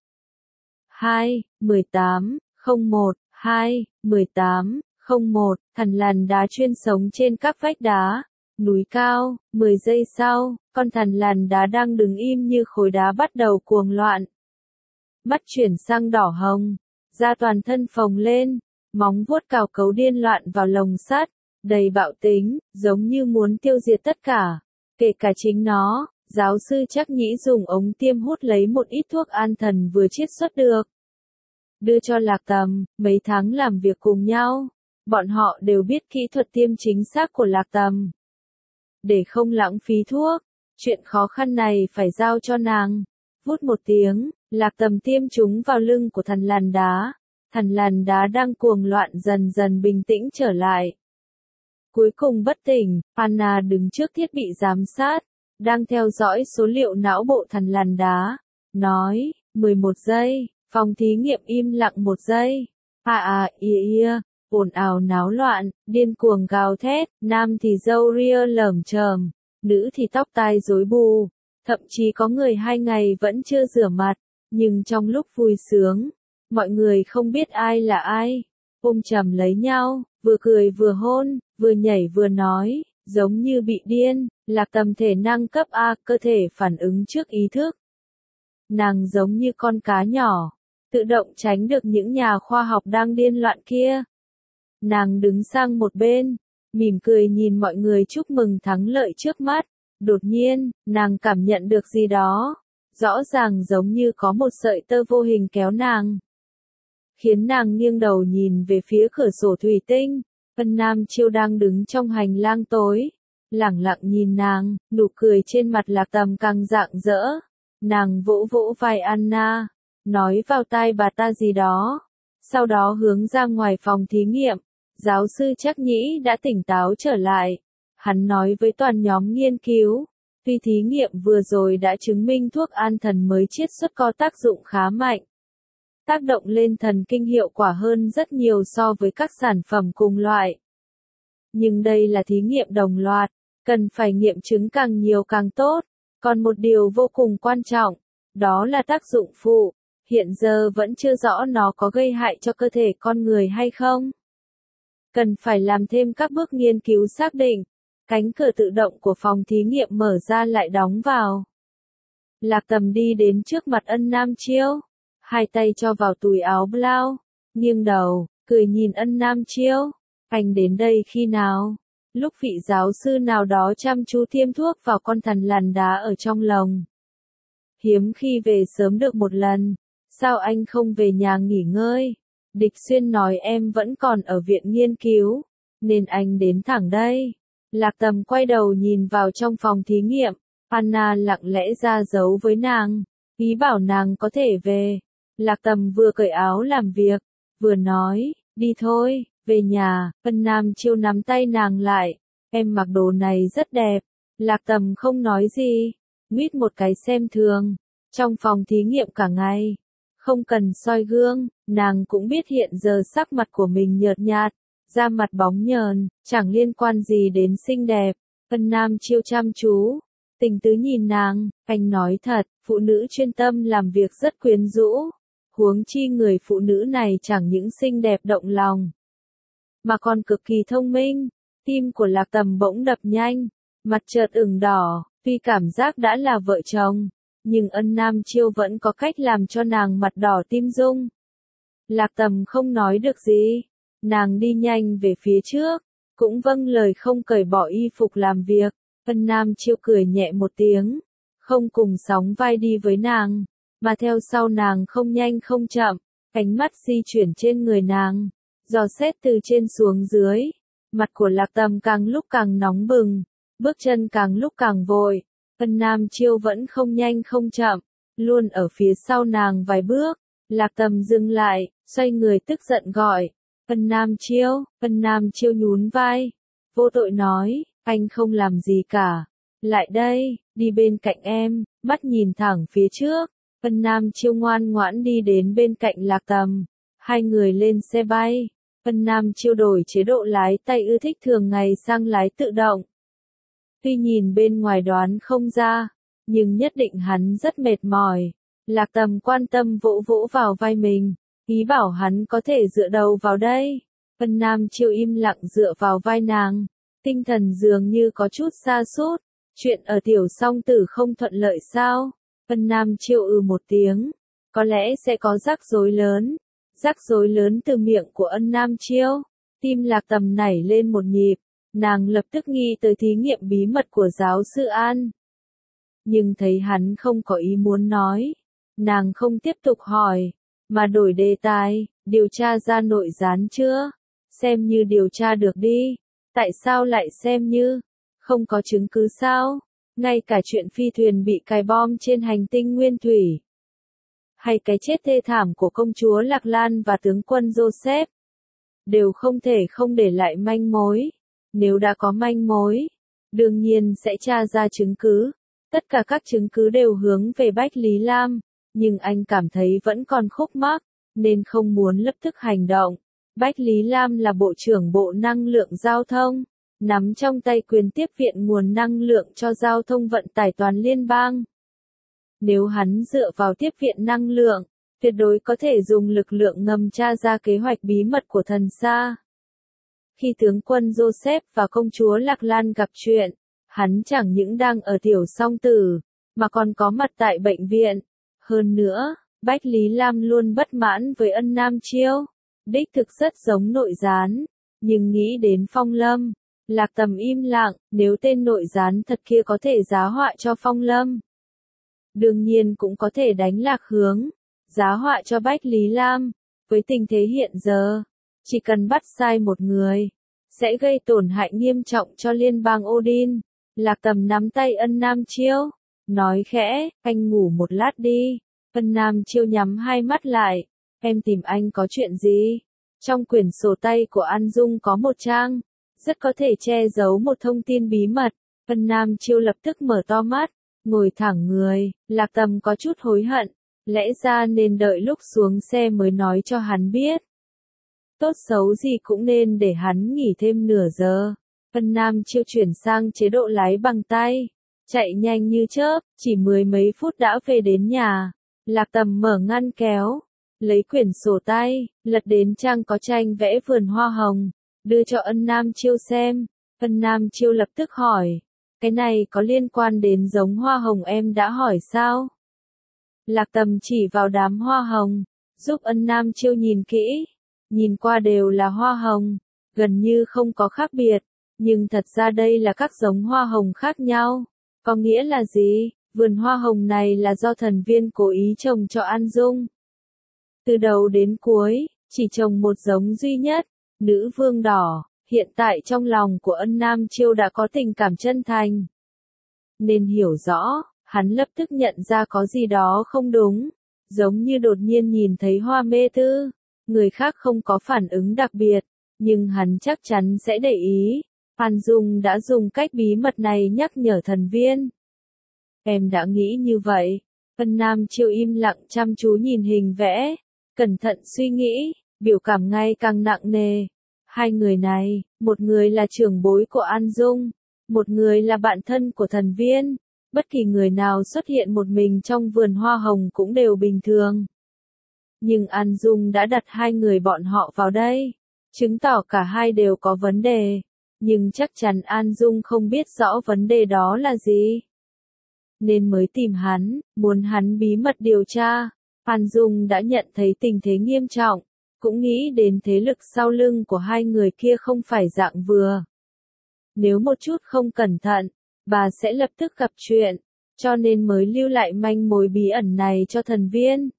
hai, mười tám, không một, hai, mười tám, không một, thằn lằn đá chuyên sống trên các vách đá, núi cao. mười giây sau, con thằn lằn đá đang đứng im như khối đá bắt đầu cuồng loạn. Mắt chuyển sang đỏ hồng, da toàn thân phồng lên, móng vuốt cào cấu điên loạn vào lồng sắt, đầy bạo tính, giống như muốn tiêu diệt tất cả, kể cả chính nó. Giáo sư Trác Nhĩ dùng ống tiêm hút lấy một ít thuốc an thần vừa chiết xuất được, đưa cho Lạc Tầm. Mấy tháng làm việc cùng nhau, bọn họ đều biết kỹ thuật tiêm chính xác của Lạc Tầm. Để không lãng phí thuốc, chuyện khó khăn này phải giao cho nàng. Vút một tiếng, Lạc Tầm tiêm chúng vào lưng của thằn lằn đá. Thằn lằn đá đang cuồng loạn dần dần bình tĩnh trở lại. Cuối cùng bất tỉnh, Anna đứng trước thiết bị giám sát, đang theo dõi số liệu não bộ thằn lằn đá, nói, mười một giây, phòng thí nghiệm im lặng một giây. À à, ia ia, ồn ào náo loạn, điên cuồng gào thét, nam thì râu ria lởm chởm, nữ thì tóc tai rối bù, thậm chí có người hai ngày vẫn chưa rửa mặt, nhưng trong lúc vui sướng, mọi người không biết ai là ai, ôm chầm lấy nhau, vừa cười vừa hôn, vừa nhảy vừa nói, giống như bị điên. Lạc Tầm thể năng cấp A, cơ thể phản ứng trước ý thức. Nàng giống như con cá nhỏ, tự động tránh được những nhà khoa học đang điên loạn kia. Nàng đứng sang một bên, mỉm cười nhìn mọi người chúc mừng thắng lợi trước mắt. Đột nhiên, nàng cảm nhận được gì đó, rõ ràng giống như có một sợi tơ vô hình kéo nàng, khiến nàng nghiêng đầu nhìn về phía cửa sổ thủy tinh. Vân Nam Chiêu đang đứng trong hành lang tối, lẳng lặng nhìn nàng, nụ cười trên mặt Lạc Tầm càng rạng rỡ. Nàng vỗ vỗ vai Anna, nói vào tai bà ta gì đó, sau đó hướng ra ngoài phòng thí nghiệm. Giáo sư Trác Nhĩ đã tỉnh táo trở lại. Hắn nói với toàn nhóm nghiên cứu, tuy thí nghiệm vừa rồi đã chứng minh thuốc an thần mới chiết xuất có tác dụng khá mạnh, tác động lên thần kinh hiệu quả hơn rất nhiều so với các sản phẩm cùng loại. Nhưng đây là thí nghiệm đồng loạt, cần phải nghiệm chứng càng nhiều càng tốt. Còn một điều vô cùng quan trọng, đó là tác dụng phụ. Hiện giờ vẫn chưa rõ nó có gây hại cho cơ thể con người hay không. Cần phải làm thêm các bước nghiên cứu xác định. Cánh cửa tự động của phòng thí nghiệm mở ra lại đóng vào. Lạc Tầm đi đến trước mặt Ân Nam Chiêu, hai tay cho vào túi áo blau, nghiêng đầu, cười nhìn Ân Nam Chiêu. Anh đến đây khi nào? Lúc vị giáo sư nào đó chăm chú tiêm thuốc vào con thằn lằn đá ở trong lồng. Hiếm khi về sớm được một lần, sao anh không về nhà nghỉ ngơi? Địch Xuyên nói em vẫn còn ở viện nghiên cứu, nên anh đến thẳng đây. Lạc Tầm quay đầu nhìn vào trong phòng thí nghiệm, Anna lặng lẽ ra dấu với nàng, ý bảo nàng có thể về. Lạc Tầm vừa cởi áo làm việc, vừa nói, đi thôi, về nhà. Vân Nam Chiêu nắm tay nàng lại, em mặc đồ này rất đẹp. Lạc Tầm không nói gì, nguyết một cái xem thường. Trong phòng thí nghiệm cả ngày, không cần soi gương, nàng cũng biết hiện giờ sắc mặt của mình nhợt nhạt, da mặt bóng nhờn, chẳng liên quan gì đến xinh đẹp. Vân Nam Chiêu chăm chú, tình tứ nhìn nàng, anh nói thật, phụ nữ chuyên tâm làm việc rất quyến rũ, huống chi người phụ nữ này chẳng những xinh đẹp động lòng, mà còn cực kỳ thông minh. Tim của Lạc Tầm bỗng đập nhanh, mặt chợt ửng đỏ, tuy cảm giác đã là vợ chồng, nhưng Ân Nam Chiêu vẫn có cách làm cho nàng mặt đỏ tim rung. Lạc Tầm không nói được gì, nàng đi nhanh về phía trước, cũng vâng lời không cởi bỏ y phục làm việc. Ân Nam Chiêu cười nhẹ một tiếng, không cùng sóng vai đi với nàng, mà theo sau nàng không nhanh không chậm, ánh mắt di chuyển trên người nàng, dò xét từ trên xuống dưới. Mặt của Lạc Tầm càng lúc càng nóng bừng, bước chân càng lúc càng vội. Ân Nam Chiêu vẫn không nhanh không chậm, luôn ở phía sau nàng vài bước. Lạc Tầm dừng lại, xoay người tức giận gọi, Ân Nam Chiêu. Ân Nam Chiêu nhún vai, vô tội nói, anh không làm gì cả. Lại đây, đi bên cạnh em, mắt nhìn thẳng phía trước. Ân Nam Chiêu ngoan ngoãn đi đến bên cạnh Lạc Tầm, hai người lên xe bay. Ân Nam Chiêu đổi chế độ lái tay ưa thích thường ngày sang lái tự động. Tuy nhìn bên ngoài đoán không ra, nhưng nhất định hắn rất mệt mỏi. Lạc Tầm quan tâm vỗ vỗ vào vai mình, ý bảo hắn có thể dựa đầu vào đây. Ân Nam Chiêu im lặng dựa vào vai nàng, tinh thần dường như có chút sa sút. Chuyện ở Tiểu Song Tử không thuận lợi sao? Ân Nam Chiêu ừ một tiếng, có lẽ sẽ có rắc rối lớn. Rắc rối lớn từ miệng của Ân Nam Chiêu, tim Lạc Tầm nảy lên một nhịp, nàng lập tức nghĩ tới thí nghiệm bí mật của giáo sư An. Nhưng thấy hắn không có ý muốn nói, nàng không tiếp tục hỏi, mà đổi đề tài, điều tra ra nội gián chưa? Xem như điều tra được đi, tại sao lại xem như? Không có chứng cứ sao? Ngay cả chuyện phi thuyền bị cài bom trên hành tinh nguyên thủy, hay cái chết thê thảm của công chúa Lạc Lan và tướng quân Joseph, đều không thể không để lại manh mối. Nếu đã có manh mối, đương nhiên sẽ tra ra chứng cứ. Tất cả các chứng cứ đều hướng về Bách Lý Lam, nhưng anh cảm thấy vẫn còn khúc mắc, nên không muốn lập tức hành động. Bách Lý Lam là Bộ trưởng Bộ Năng lượng Giao thông, nắm trong tay quyền tiếp viện nguồn năng lượng cho giao thông vận tải toàn liên bang. Nếu hắn dựa vào tiếp viện năng lượng, tuyệt đối có thể dùng lực lượng ngầm tra ra kế hoạch bí mật của thần Sa. Khi tướng quân Joseph và công chúa Lạc Lan gặp chuyện, hắn chẳng những đang ở Tiểu Song Tử, mà còn có mặt tại bệnh viện. Hơn nữa, Bách Lý Lam luôn bất mãn với Ân Nam Chiêu, đích thực rất giống nội gián, nhưng nghĩ đến Phong Lâm, Lạc Tầm im lặng. Nếu tên nội gián thật kia có thể giá họa cho Phong Lâm, đương nhiên cũng có thể đánh Lạc Hướng, giá họa cho Bách Lý Lam. Với tình thế hiện giờ, chỉ cần bắt sai một người, sẽ gây tổn hại nghiêm trọng cho liên bang Odin. Lạc Tầm nắm tay Ân Nam Chiêu, nói khẽ, anh ngủ một lát đi. Ân Nam Chiêu nhắm hai mắt lại, em tìm anh có chuyện gì? Trong quyển sổ tay của An Dung có một trang, rất có thể che giấu một thông tin bí mật. Ân Nam Chiêu lập tức mở to mắt, ngồi thẳng người. Lạc Tầm có chút hối hận, lẽ ra nên đợi lúc xuống xe mới nói cho hắn biết. Tốt xấu gì cũng nên để hắn nghỉ thêm nửa giờ. Ân Nam Chiêu chuyển sang chế độ lái bằng tay, chạy nhanh như chớp, chỉ mười mấy phút đã về đến nhà. Lạc Tầm mở ngăn kéo, lấy quyển sổ tay, lật đến trang có tranh vẽ vườn hoa hồng, đưa cho Ân Nam Chiêu xem. Ân Nam Chiêu lập tức hỏi, cái này có liên quan đến giống hoa hồng em đã hỏi sao? Lạc Tầm chỉ vào đám hoa hồng, giúp Ân Nam Chiêu nhìn kỹ, nhìn qua đều là hoa hồng, gần như không có khác biệt, nhưng thật ra đây là các giống hoa hồng khác nhau. Có nghĩa là gì? Vườn hoa hồng này là do thần viên cố ý trồng cho An Dung. Từ đầu đến cuối, chỉ trồng một giống duy nhất, nữ vương đỏ, hiện tại trong lòng của Ân Nam Chiêu đã có tình cảm chân thành. Nên hiểu rõ, hắn lập tức nhận ra có gì đó không đúng, giống như đột nhiên nhìn thấy hoa mê tư, người khác không có phản ứng đặc biệt, nhưng hắn chắc chắn sẽ để ý. An Dung đã dùng cách bí mật này nhắc nhở thần viên. Em đã nghĩ như vậy. Ân Nam Chiêu im lặng chăm chú nhìn hình vẽ, cẩn thận suy nghĩ, biểu cảm ngày càng nặng nề. Hai người này, một người là trưởng bối của An Dung, một người là bạn thân của thần viên. Bất kỳ người nào xuất hiện một mình trong vườn hoa hồng cũng đều bình thường. Nhưng An Dung đã đặt hai người bọn họ vào đây, chứng tỏ cả hai đều có vấn đề. Nhưng chắc chắn An Dung không biết rõ vấn đề đó là gì. Nên mới tìm hắn, muốn hắn bí mật điều tra. An Dung đã nhận thấy tình thế nghiêm trọng, cũng nghĩ đến thế lực sau lưng của hai người kia không phải dạng vừa. Nếu một chút không cẩn thận, bà sẽ lập tức gặp chuyện, cho nên mới lưu lại manh mối bí ẩn này cho thần viên.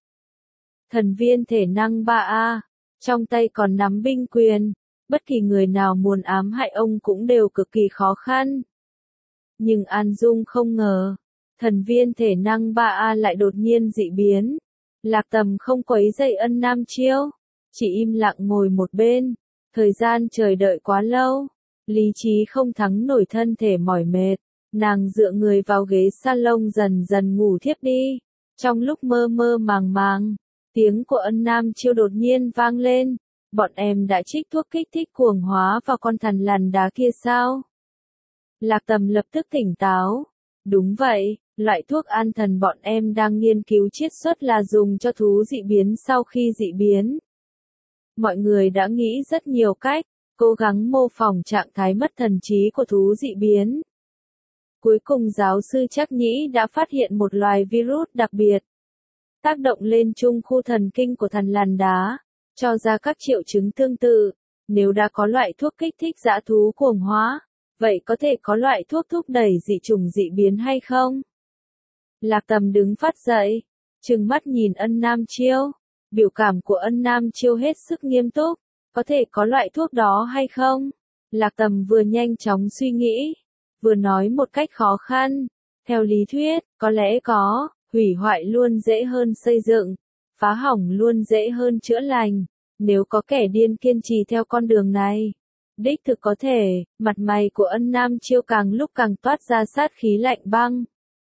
Thần viên thể năng ba A, trong tay còn nắm binh quyền, bất kỳ người nào muốn ám hại ông cũng đều cực kỳ khó khăn. Nhưng An Dung không ngờ, thần viên thể năng ba A lại đột nhiên dị biến. Lạc Tầm không quấy rầy Ân Nam Chiêu, chỉ im lặng ngồi một bên, thời gian chờ đợi quá lâu, lý trí không thắng nổi thân thể mỏi mệt, nàng dựa người vào ghế salon dần dần ngủ thiếp đi. Trong lúc mơ mơ màng màng, tiếng của Ân Nam Chiêu đột nhiên vang lên, bọn em đã trích thuốc kích thích cuồng hóa vào con thằn lằn đá kia sao? Lạc Tầm lập tức tỉnh táo, đúng vậy, loại thuốc an thần bọn em đang nghiên cứu chiết xuất là dùng cho thú dị biến sau khi dị biến. Mọi người đã nghĩ rất nhiều cách, cố gắng mô phỏng trạng thái mất thần trí của thú dị biến. Cuối cùng giáo sư Trác Nhĩ đã phát hiện một loài virus đặc biệt, tác động lên trung khu thần kinh của thằn lằn đá, cho ra các triệu chứng tương tự. Nếu đã có loại thuốc kích thích dã thú cuồng hóa, vậy có thể có loại thuốc thúc đẩy dị chủng dị biến hay không? Lạc Tầm đứng phát dậy, trừng mắt nhìn Ân Nam Chiêu, biểu cảm của Ân Nam Chiêu hết sức nghiêm túc, có thể có loại thuốc đó hay không? Lạc Tầm vừa nhanh chóng suy nghĩ, vừa nói một cách khó khăn, theo lý thuyết, có lẽ có, hủy hoại luôn dễ hơn xây dựng, phá hỏng luôn dễ hơn chữa lành, nếu có kẻ điên kiên trì theo con đường này. Đích thực có thể, mặt mày của Ân Nam Chiêu càng lúc càng toát ra sát khí lạnh băng.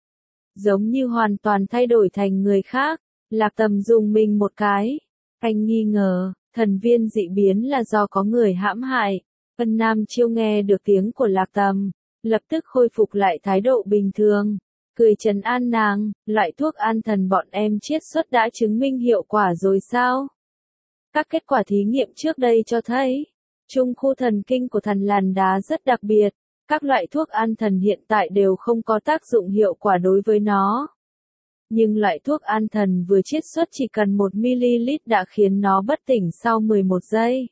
Giống như hoàn toàn thay đổi thành người khác, Lạc Tầm dùng mình một cái. Anh nghi ngờ, thần viên dị biến là do có người hãm hại. Ân Nam Chiêu nghe được tiếng của Lạc Tầm, lập tức khôi phục lại thái độ bình thường, cười trấn an nàng, loại thuốc an thần bọn em chiết xuất đã chứng minh hiệu quả rồi sao? Các kết quả thí nghiệm trước đây cho thấy, trung khu thần kinh của thằn lằn đá rất đặc biệt, các loại thuốc an thần hiện tại đều không có tác dụng hiệu quả đối với nó. Nhưng loại thuốc an thần vừa chiết xuất chỉ cần một mi-li-lít đã khiến nó bất tỉnh sau mười một giây.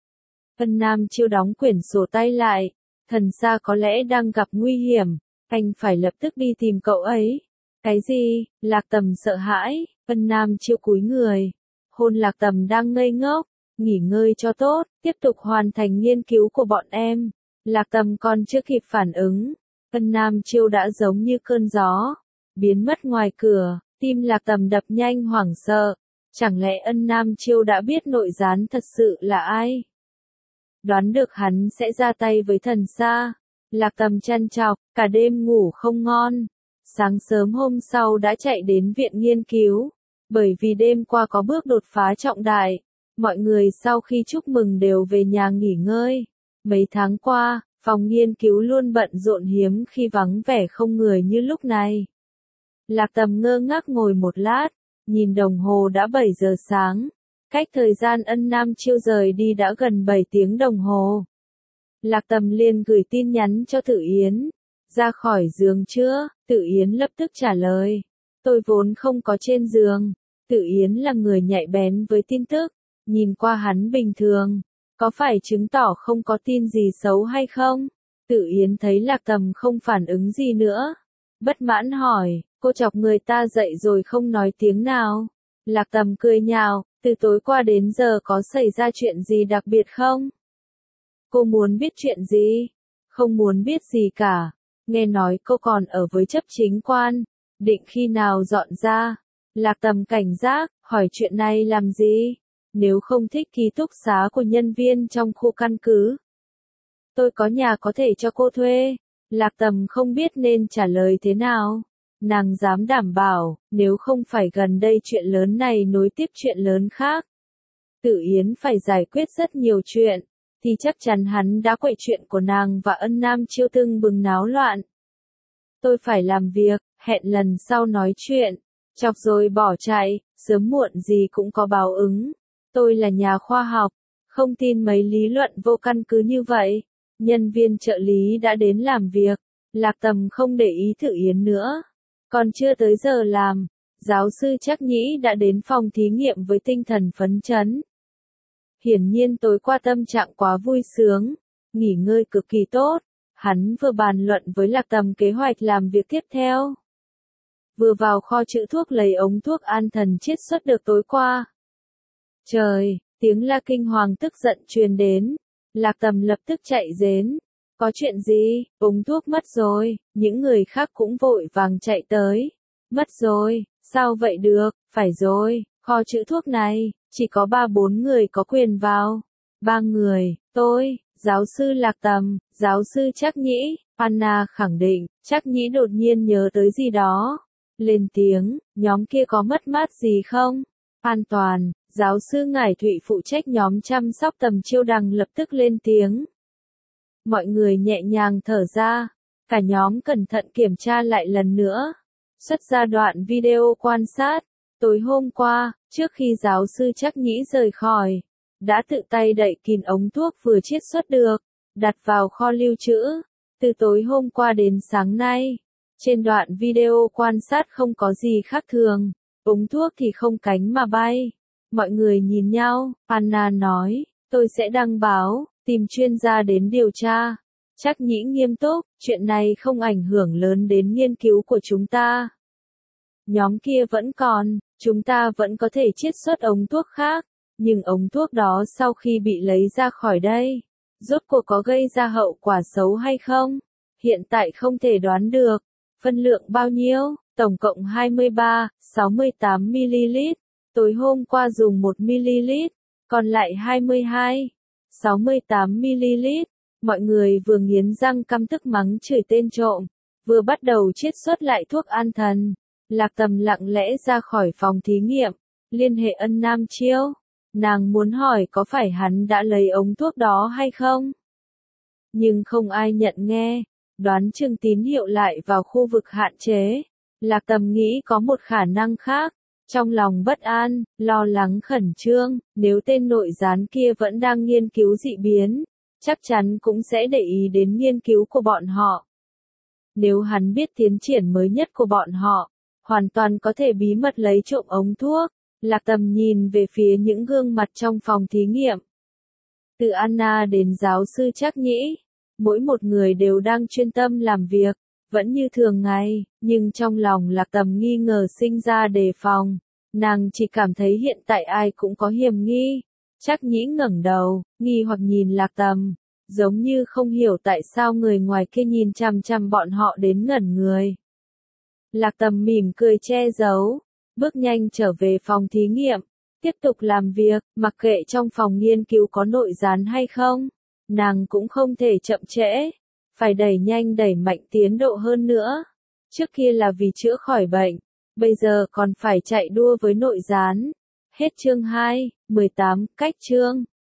Ân Nam Chiêu đóng quyển sổ tay lại, thần xa có lẽ đang gặp nguy hiểm, anh phải lập tức đi tìm cậu ấy. Cái gì? Lạc Tầm sợ hãi, Ân Nam Chiêu cúi người, hôn Lạc Tầm đang ngây ngốc, nghỉ ngơi cho tốt, tiếp tục hoàn thành nghiên cứu của bọn em. Lạc Tầm còn chưa kịp phản ứng, Ân Nam Chiêu đã giống như cơn gió, biến mất ngoài cửa, tim Lạc Tầm đập nhanh hoảng sợ, chẳng lẽ Ân Nam Chiêu đã biết nội gián thật sự là ai? Đoán được hắn sẽ ra tay với thần xa, Lạc Tầm trằn trọc, cả đêm ngủ không ngon, sáng sớm hôm sau đã chạy đến viện nghiên cứu, bởi vì đêm qua có bước đột phá trọng đại, mọi người sau khi chúc mừng đều về nhà nghỉ ngơi. Mấy tháng qua, phòng nghiên cứu luôn bận rộn hiếm khi vắng vẻ không người như lúc này. Lạc Tầm ngơ ngác ngồi một lát, nhìn đồng hồ đã bảy giờ sáng, cách thời gian Ân Nam Chiêu rời đi đã gần bảy tiếng đồng hồ. Lạc Tầm liền gửi tin nhắn cho Tự Yến, ra khỏi giường chưa? Tự Yến lập tức trả lời, tôi vốn không có trên giường. Tự Yến là người nhạy bén với tin tức, nhìn qua hắn bình thường. Có phải chứng tỏ không có tin gì xấu hay không? Tự Yến thấy Lạc Tầm không phản ứng gì nữa. Bất mãn hỏi, cô chọc người ta dậy rồi không nói tiếng nào. Lạc Tầm cười nhạo, từ tối qua đến giờ có xảy ra chuyện gì đặc biệt không? Cô muốn biết chuyện gì? Không muốn biết gì cả. Nghe nói cô còn ở với chấp chính quan. Định khi nào dọn ra? Lạc Tầm cảnh giác, hỏi chuyện này làm gì? Nếu không thích ký túc xá của nhân viên trong khu căn cứ, tôi có nhà có thể cho cô thuê. Lạc Tầm không biết nên trả lời thế nào. Nàng dám đảm bảo, nếu không phải gần đây chuyện lớn này nối tiếp chuyện lớn khác, Tử Yến phải giải quyết rất nhiều chuyện, thì chắc chắn hắn đã quậy chuyện của nàng và Ân Nam Chiêu tưng bừng náo loạn. Tôi phải làm việc, hẹn lần sau nói chuyện. Chọc rồi bỏ chạy, sớm muộn gì cũng có báo ứng. Tôi là nhà khoa học, không tin mấy lý luận vô căn cứ như vậy. Nhân viên trợ lý đã đến làm việc, Lạc Tầm không để ý Tử Yến nữa. Còn chưa tới giờ làm, giáo sư Trác Nhĩ đã đến phòng thí nghiệm với tinh thần phấn chấn. Hiển nhiên tối qua tâm trạng quá vui sướng, nghỉ ngơi cực kỳ tốt. Hắn vừa bàn luận với Lạc Tầm kế hoạch làm việc tiếp theo, vừa vào kho trữ thuốc lấy ống thuốc an thần chiết xuất được tối qua. Trời, tiếng la kinh hoàng tức giận truyền đến. Lạc Tầm lập tức chạy đến. Có chuyện gì? Ống thuốc mất rồi. Những người khác cũng vội vàng chạy tới. Mất rồi, sao vậy được? Phải rồi, kho trữ thuốc này, chỉ có ba bốn người có quyền vào. Ba người, tôi, giáo sư Lạc Tầm, giáo sư Trác Nhĩ. Anna khẳng định, Trác Nhĩ đột nhiên nhớ tới gì đó. Lên tiếng, nhóm kia có mất mát gì không? An toàn, giáo sư Ngải Thụy phụ trách nhóm chăm sóc Tầm Chiêu Đằng lập tức lên tiếng. Mọi người nhẹ nhàng thở ra, cả nhóm cẩn thận kiểm tra lại lần nữa. Xuất ra đoạn video quan sát. Tối hôm qua, trước khi giáo sư Trác Nhĩ rời khỏi, đã tự tay đậy kín ống thuốc vừa chiết xuất được, đặt vào kho lưu trữ. Từ tối hôm qua đến sáng nay, trên đoạn video quan sát không có gì khác thường, ống thuốc thì không cánh mà bay. Mọi người nhìn nhau, Anna nói, tôi sẽ đăng báo, tìm chuyên gia đến điều tra. Trác Nhĩ nghiêm túc, chuyện này không ảnh hưởng lớn đến nghiên cứu của chúng ta. Nhóm kia vẫn còn, chúng ta vẫn có thể chiết xuất ống thuốc khác, nhưng ống thuốc đó sau khi bị lấy ra khỏi đây, rốt cuộc có gây ra hậu quả xấu hay không? Hiện tại không thể đoán được. Phân lượng bao nhiêu? Tổng cộng hai mươi ba, sáu mươi tám mi-li-lít. Tối hôm qua dùng một mi-li-lít, còn lại hai mươi hai, sáu mươi tám mi-li-lít. Mọi người vừa nghiến răng căm tức mắng chửi tên trộm, vừa bắt đầu chiết xuất lại thuốc an thần. Lạc Tầm lặng lẽ ra khỏi phòng thí nghiệm, liên hệ Ân Nam Chiêu. Nàng muốn hỏi có phải hắn đã lấy ống thuốc đó hay không? Nhưng không ai nhận nghe. Đoán chừng tín hiệu lại vào khu vực hạn chế. Lạc Tầm nghĩ có một khả năng khác. Trong lòng bất an, lo lắng khẩn trương, nếu tên nội gián kia vẫn đang nghiên cứu dị biến, chắc chắn cũng sẽ để ý đến nghiên cứu của bọn họ. Nếu hắn biết tiến triển mới nhất của bọn họ, hoàn toàn có thể bí mật lấy trộm ống thuốc. Lạc Tầm nhìn về phía những gương mặt trong phòng thí nghiệm. Từ Anna đến giáo sư Trác Nhĩ, mỗi một người đều đang chuyên tâm làm việc, vẫn như thường ngày, nhưng trong lòng Lạc Tầm nghi ngờ sinh ra đề phòng. Nàng chỉ cảm thấy hiện tại ai cũng có hiểm nghi. Trác Nhĩ ngẩng đầu, nghi hoặc nhìn Lạc Tầm, giống như không hiểu tại sao người ngoài kia nhìn chằm chằm bọn họ đến ngẩn người. Lạc Tầm mỉm cười che giấu, bước nhanh trở về phòng thí nghiệm, tiếp tục làm việc, mặc kệ trong phòng nghiên cứu có nội gián hay không, nàng cũng không thể chậm trễ, phải đẩy nhanh đẩy mạnh tiến độ hơn nữa. Trước kia là vì chữa khỏi bệnh, bây giờ còn phải chạy đua với nội gián. Hết chương hai, mười tám, cách chương.